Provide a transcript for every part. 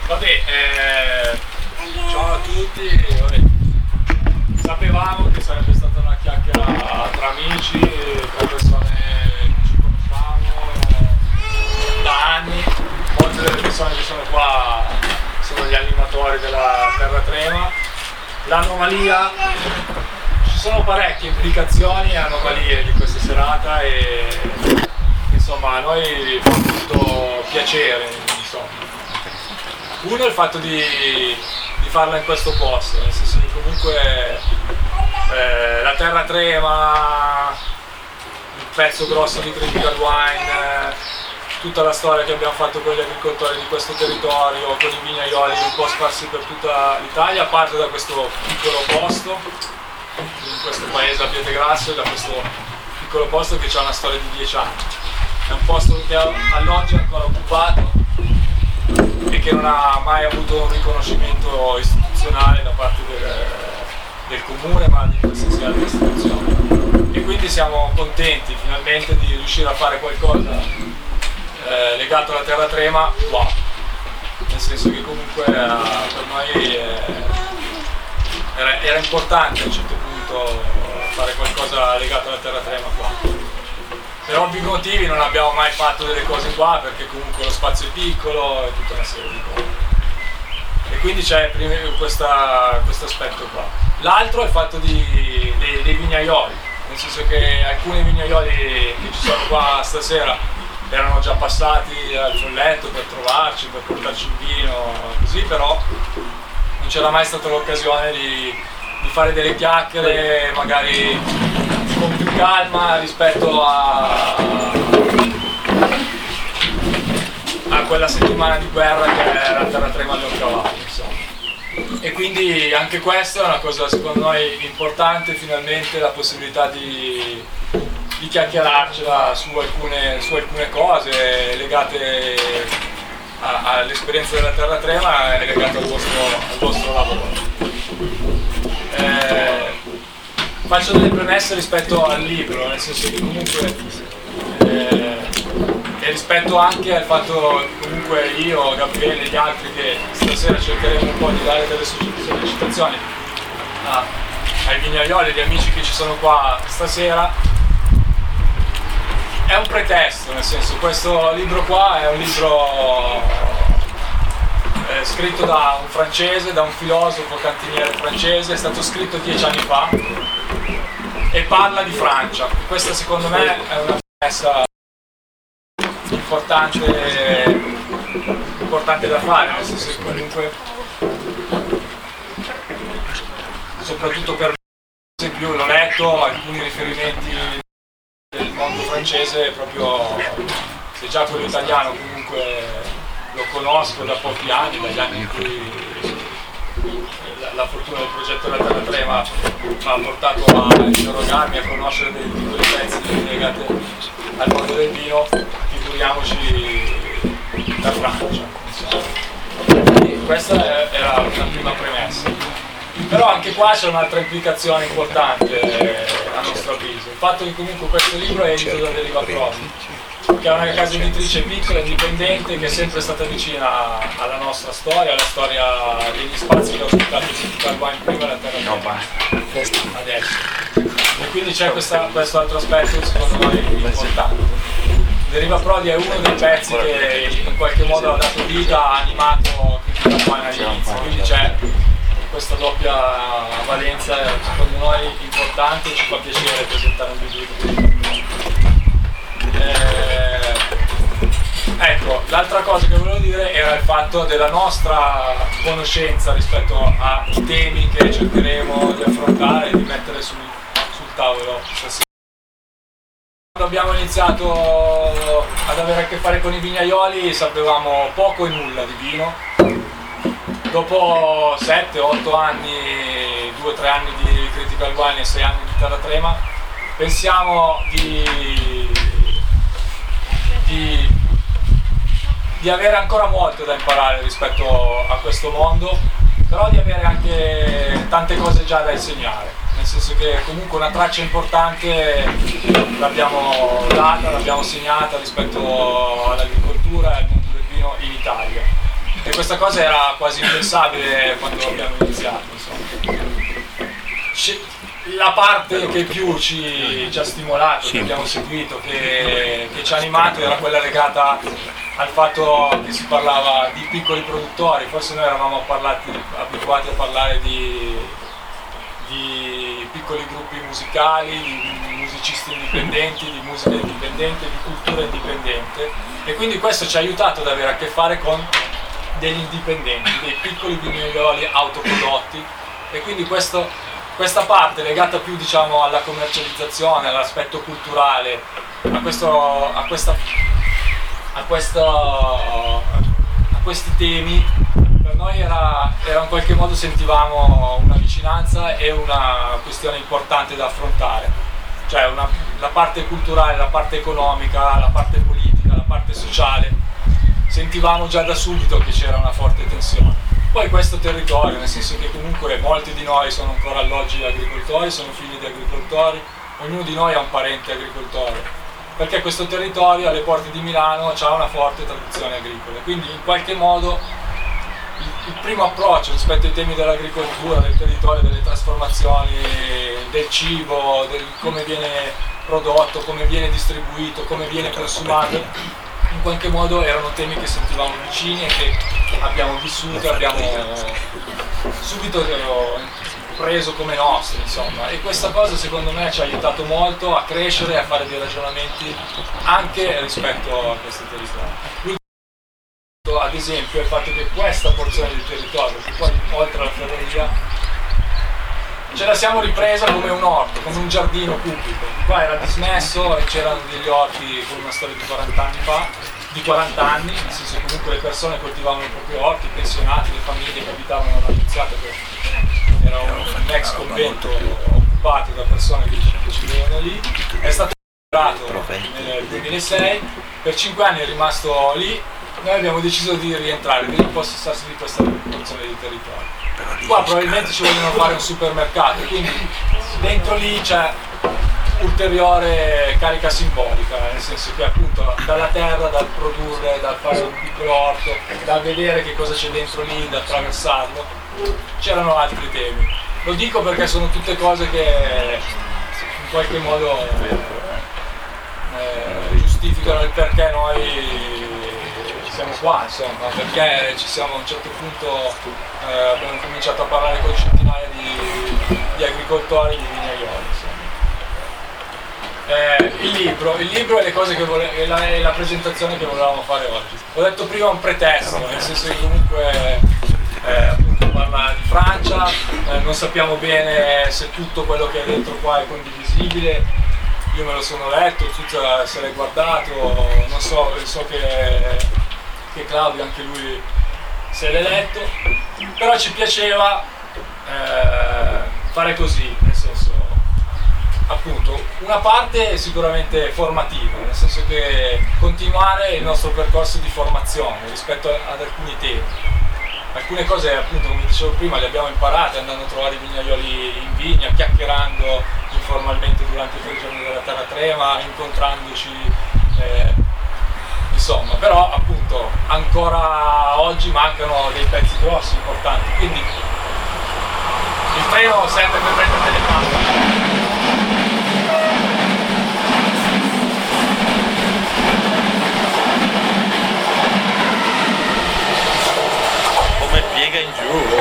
Vabbè, ciao a tutti. Vabbè. Sapevamo che sarebbe stata una chiacchiera tra amici, tra persone che ci conosciamo da anni. Molte delle persone che sono qua sono gli animatori della Terra Trema. L'anomalia, ci sono parecchie implicazioni e anomalie di questa serata e insomma a noi fa molto piacere, insomma. Uno è il fatto di farla in questo posto, nel senso che comunque la Terra Trema, il pezzo grosso di Critical Wine, tutta la storia che abbiamo fatto con gli agricoltori di questo territorio, con i vignaioli un po' sparsi per tutta l'Italia, parte da questo piccolo posto, in questo paese a Pietragrasso, da questo piccolo posto che ha una storia di 10 anni. È un posto che all'oggi è ancora occupato e che non ha mai avuto un riconoscimento istituzionale da parte del comune, ma di qualsiasi altra istituzione. E quindi siamo contenti finalmente di riuscire a fare qualcosa legato alla Terra Trema qua, nel senso che comunque per noi era importante a un certo punto fare qualcosa legato alla Terra Trema qua. Per ovvi motivi non abbiamo mai fatto delle cose qua perché comunque lo spazio è piccolo e tutta una serie di cose. E quindi c'è questo aspetto qua. L'altro è il fatto dei vignaioli, nel senso che alcuni vignaioli che ci sono qua stasera erano già passati al folletto per trovarci, per portarci il vino, così, però non c'era mai stata l'occasione di fare delle chiacchiere magari con più calma rispetto a quella settimana di guerra che era la Terra Trema di Oncavallo, insomma. E quindi anche questa è una cosa secondo noi importante, finalmente la possibilità di chiacchierarcela su alcune cose legate all'esperienza della Terra Trema e legate al vostro lavoro. Faccio delle premesse rispetto al libro, nel senso che comunque e rispetto anche al fatto che comunque io, Gabriele e gli altri che stasera cercheremo un po' di dare delle sollecitazioni ai vignaioli e agli amici che ci sono qua stasera, è un pretesto, nel senso questo libro qua è un libro scritto da un francese, da un filosofo cantiniere francese, è stato scritto 10 anni fa e parla di Francia. Questa secondo me è una premessa importante da fare, nel senso che comunque soprattutto per me, per esempio, l'ho letto alcuni riferimenti del mondo francese, proprio se già quello italiano comunque lo conosco da pochi anni, dagli anni in cui la fortuna del progetto della Terra Trema mi ha portato a interrogarmi, a conoscere dei piccoli pezzi legati al mondo del vino, figuriamoci da Francia. Quindi questa era una prima premessa. Però anche qua c'è un'altra implicazione importante a nostro avviso, il fatto che comunque questo libro è edito da Deriva Prodi, che è una casa editrice piccola, indipendente, che è sempre stata vicina alla nostra storia, alla storia degli spazi che ho ospitato il Critical Wine prima e la Terra Trema adesso. E quindi c'è questo altro aspetto secondo noi importante. Deriva Prodi è uno dei pezzi che in qualche modo ha dato vita, ha animato Critical Wine all'inizio, quindi c'è questa doppia valenza secondo noi importante e ci fa piacere presentare un video. Ecco, l'altra cosa che volevo dire era il fatto della nostra conoscenza rispetto ai temi che cercheremo di affrontare e di mettere sul tavolo stasera. Quando abbiamo iniziato ad avere a che fare con i vignaioli sapevamo poco e nulla di vino. Dopo 7-8 anni, 2-3 anni di Critical Wine e 6 anni di Terra Trema, pensiamo di avere ancora molto da imparare rispetto a questo mondo, però di avere anche tante cose già da insegnare, nel senso che comunque una traccia importante l'abbiamo data, l'abbiamo segnata rispetto all'agricoltura e al mondo del vino in Italia. E questa cosa era quasi impensabile quando abbiamo iniziato, insomma. La parte che più ci ha stimolato, che abbiamo seguito, che ci ha animato, era quella legata al fatto che si parlava di piccoli produttori. Forse noi eravamo abituati a parlare di piccoli gruppi musicali, di musicisti indipendenti, di musica indipendente, di cultura indipendente, e quindi questo ci ha aiutato ad avere a che fare con degli indipendenti, dei piccoli vignaioli autoprodotti, e quindi questa parte legata più, diciamo, alla commercializzazione, all'aspetto culturale, a questi temi, per noi era in qualche modo, sentivamo una vicinanza e una questione importante da affrontare, cioè la parte culturale, la parte economica, la parte politica, la parte sociale. Sentivamo già da subito che c'era una forte tensione. Poi questo territorio, nel senso che comunque molti di noi sono ancora alloggi agricoltori, sono figli di agricoltori, ognuno di noi ha un parente agricoltore, perché questo territorio alle porte di Milano ha una forte tradizione agricola, quindi in qualche modo il primo approccio rispetto ai temi dell'agricoltura, del territorio, delle trasformazioni, del cibo, del come viene prodotto, come viene distribuito, come viene consumato, in qualche modo erano temi che sentivamo vicini e che abbiamo vissuto, abbiamo subito preso come nostri, insomma, e questa cosa secondo me ci ha aiutato molto a crescere e a fare dei ragionamenti anche rispetto a questo territorio. Ad esempio il fatto che questa porzione di territorio, che poi oltre alla ferrovia, ce la siamo ripresa come un orto, come un giardino pubblico. Qua era dismesso e c'erano degli orti con una storia di 40 anni, nel senso che comunque le persone coltivavano i propri orti, i pensionati, le famiglie che abitavano nella Nunziata, che era un ex convento occupato da persone che ci vivevano lì. È stato recuperato nel 2006, per 5 anni è rimasto lì. Noi abbiamo deciso di rientrare, di ripossessarsi di questa porzione di territorio. Qua probabilmente ci vogliono fare un supermercato, quindi dentro lì c'è ulteriore carica simbolica, nel senso che appunto dalla terra, dal produrre, dal fare un piccolo orto, dal vedere che cosa c'è dentro lì, da attraversarlo, c'erano altri temi. Lo dico perché sono tutte cose che in qualche modo giustificano il perché noi siamo qua, insomma, perché ci siamo a un certo punto, abbiamo cominciato a parlare con centinaia di agricoltori, di vignaioli, insomma. Il libro e le cose che e la presentazione che volevamo fare oggi. Ho detto prima un pretesto, nel senso che comunque appunto parla di Francia, non sappiamo bene se tutto quello che è dentro qua è condivisibile. Io me lo sono letto, tu se l'hai guardato, non so che Claudio anche lui se l'è letto, però ci piaceva fare così, nel senso, appunto, una parte sicuramente formativa, nel senso che continuare il nostro percorso di formazione rispetto ad alcuni temi. Alcune cose, appunto, come dicevo prima, le abbiamo imparate andando a trovare i vignaioli in vigna, chiacchierando informalmente durante i 3 giorni della Terra Trema, incontrandoci, insomma, però appunto ancora oggi mancano dei pezzi grossi, importanti, quindi il treno serve per prendere delle mappe. Piega in giù.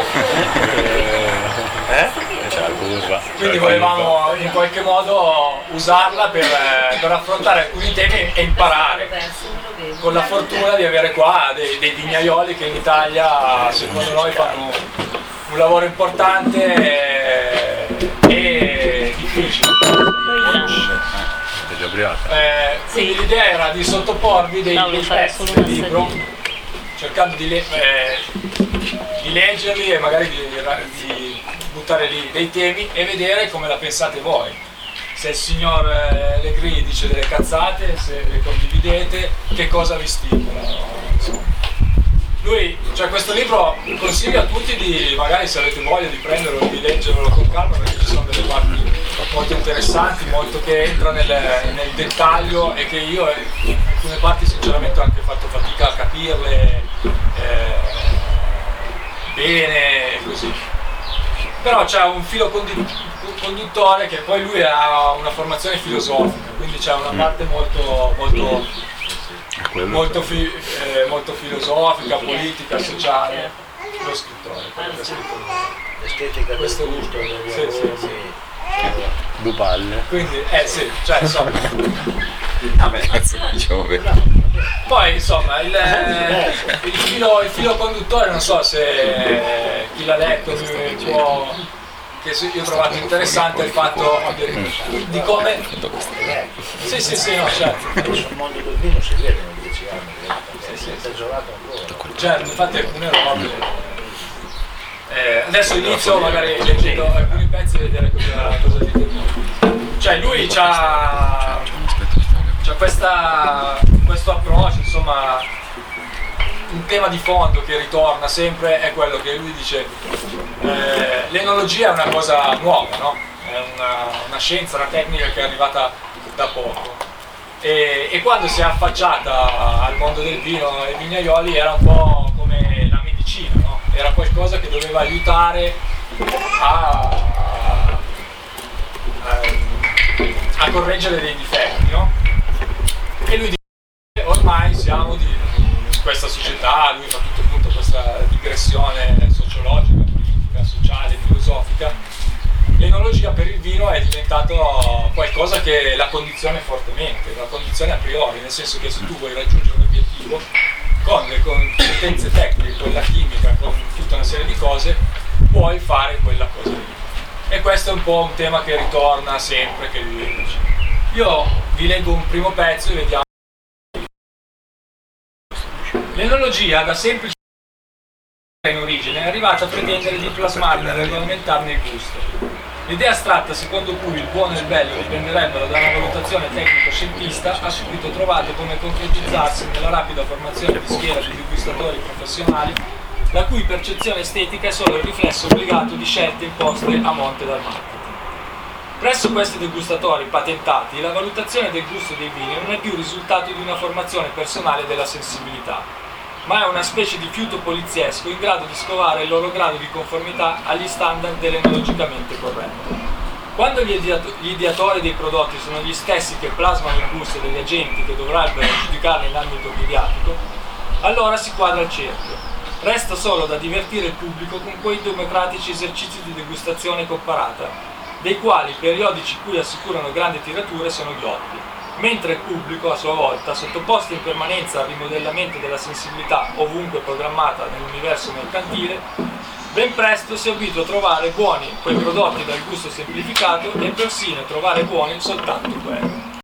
C'è la curva. Quindi volevamo in qualche modo usarla per affrontare alcuni temi e imparare, con la fortuna di avere qua dei vignaioli che in Italia secondo noi fanno un lavoro importante e difficile. Quindi l'idea era di sottoporvi dei pezzi del libro, cercando di leggerli e magari di buttare lì dei temi e vedere come la pensate voi. Se il signor Legri dice delle cazzate, se le condividete, che cosa vi stimola. Lui, cioè questo libro consiglio a tutti di, magari se avete voglia di prenderlo, di leggerlo con calma, perché ci sono delle parti molto interessanti, molto che entra nel dettaglio e che io in alcune parti sinceramente ho anche fatto fatica a capirle. bene e così. Però c'è un filo conduttore che poi lui ha una formazione filosofica, quindi c'è una parte molto filosofica, politica, sociale. Lo scrittore, quello che ha scritto l'estetica del questo gusto, degli sì. aromi. Due palle. Quindi, sì, cioè insomma. Cazzo, diciamo bene. Poi insomma il filo conduttore, non so se chi l'ha letto può, che io ho trovato interessante il fatto di come. Sì, no, certo. Sul mondo del vino si vede nei 10 anni, si è peggiorato ancora. Certo, infatti alcune robe. Adesso inizio magari leggendo alcuni pezzi e vedere cosa dite. Cioè lui c'ha questo approccio, insomma, un tema di fondo che ritorna sempre è quello che lui dice, l'enologia è una cosa nuova, no? È una scienza, una tecnica che è arrivata da poco e quando si è affacciata al mondo del vino e ai vignaioli era un po' come la medicina, no? Era qualcosa che doveva aiutare a correggere dei difetti, no? E lui dice ormai siamo di questa società, lui fa tutto appunto questa digressione sociologica, politica, sociale, filosofica. L'enologia per il vino è diventato qualcosa che la condizione fortemente, una condizione a priori, nel senso che se tu vuoi raggiungere un obiettivo con le competenze tecniche, con la chimica, con tutta una serie di cose, puoi fare quella cosa lì. E questo è un po' un tema che ritorna sempre, che lui dice. Io vi leggo un primo pezzo e vediamo. L'enologia da semplice in origine è arrivata a pretendere di plasmarne e regolamentarne il gusto. L'idea astratta secondo cui il buono e il bello dipenderebbero da una valutazione tecnico-scientista ha subito trovato come concretizzarsi nella rapida formazione di schiera di degustatori professionali la cui percezione estetica è solo il riflesso obbligato di scelte imposte a monte dal marketing. Presso questi degustatori patentati la valutazione del gusto dei vini non è più risultato di una formazione personale della sensibilità, ma è una specie di fiuto poliziesco in grado di scovare il loro grado di conformità agli standard dell'enologicamente corretto. Quando gli ideatori dei prodotti sono gli stessi che plasmano il gusto degli agenti che dovrebbero giudicarli in ambito mediatico, allora si quadra il cerchio. Resta solo da divertire il pubblico con quei democratici esercizi di degustazione comparata, dei quali periodici cui assicurano grandi tirature sono ghiotti, mentre il pubblico, a sua volta, sottoposto in permanenza al rimodellamento della sensibilità ovunque programmata nell'universo mercantile, ben presto si abitua a trovare buoni quei prodotti dal gusto semplificato e persino a trovare buoni soltanto quelli.